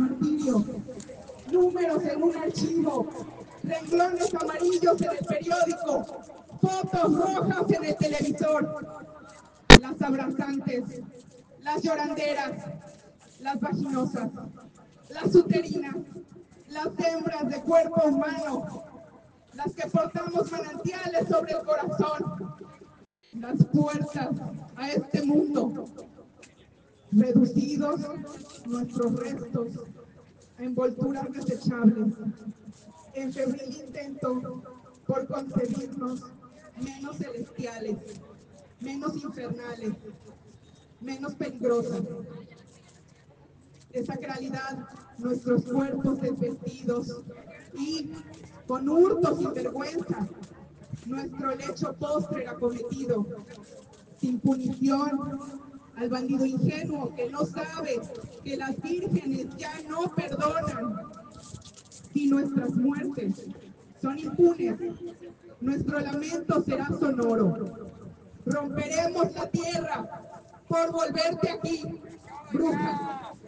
martirio, números en un archivo, renglones amarillos en el periódico, fotos rojas en el televisor, las abrazantes, las lloranderas, las vaginosas, las uterinas, las hembras de cuerpo humano, las que portamos manantiales sobre el corazón, las puertas a este mundo, reducidos nuestros restos a envolturas desechables, en febril intento por concebirnos menos celestiales, menos infernales, menos peligrosas. De sacralidad nuestros cuerpos desvestidos y con hurto sin vergüenza nuestro lecho postre acometido, sin punición al bandido ingenuo que no sabe que las vírgenes ya no perdonan. Si nuestras muertes son impunes, nuestro lamento será sonoro. Romperemos la tierra por volverte aquí, bruja.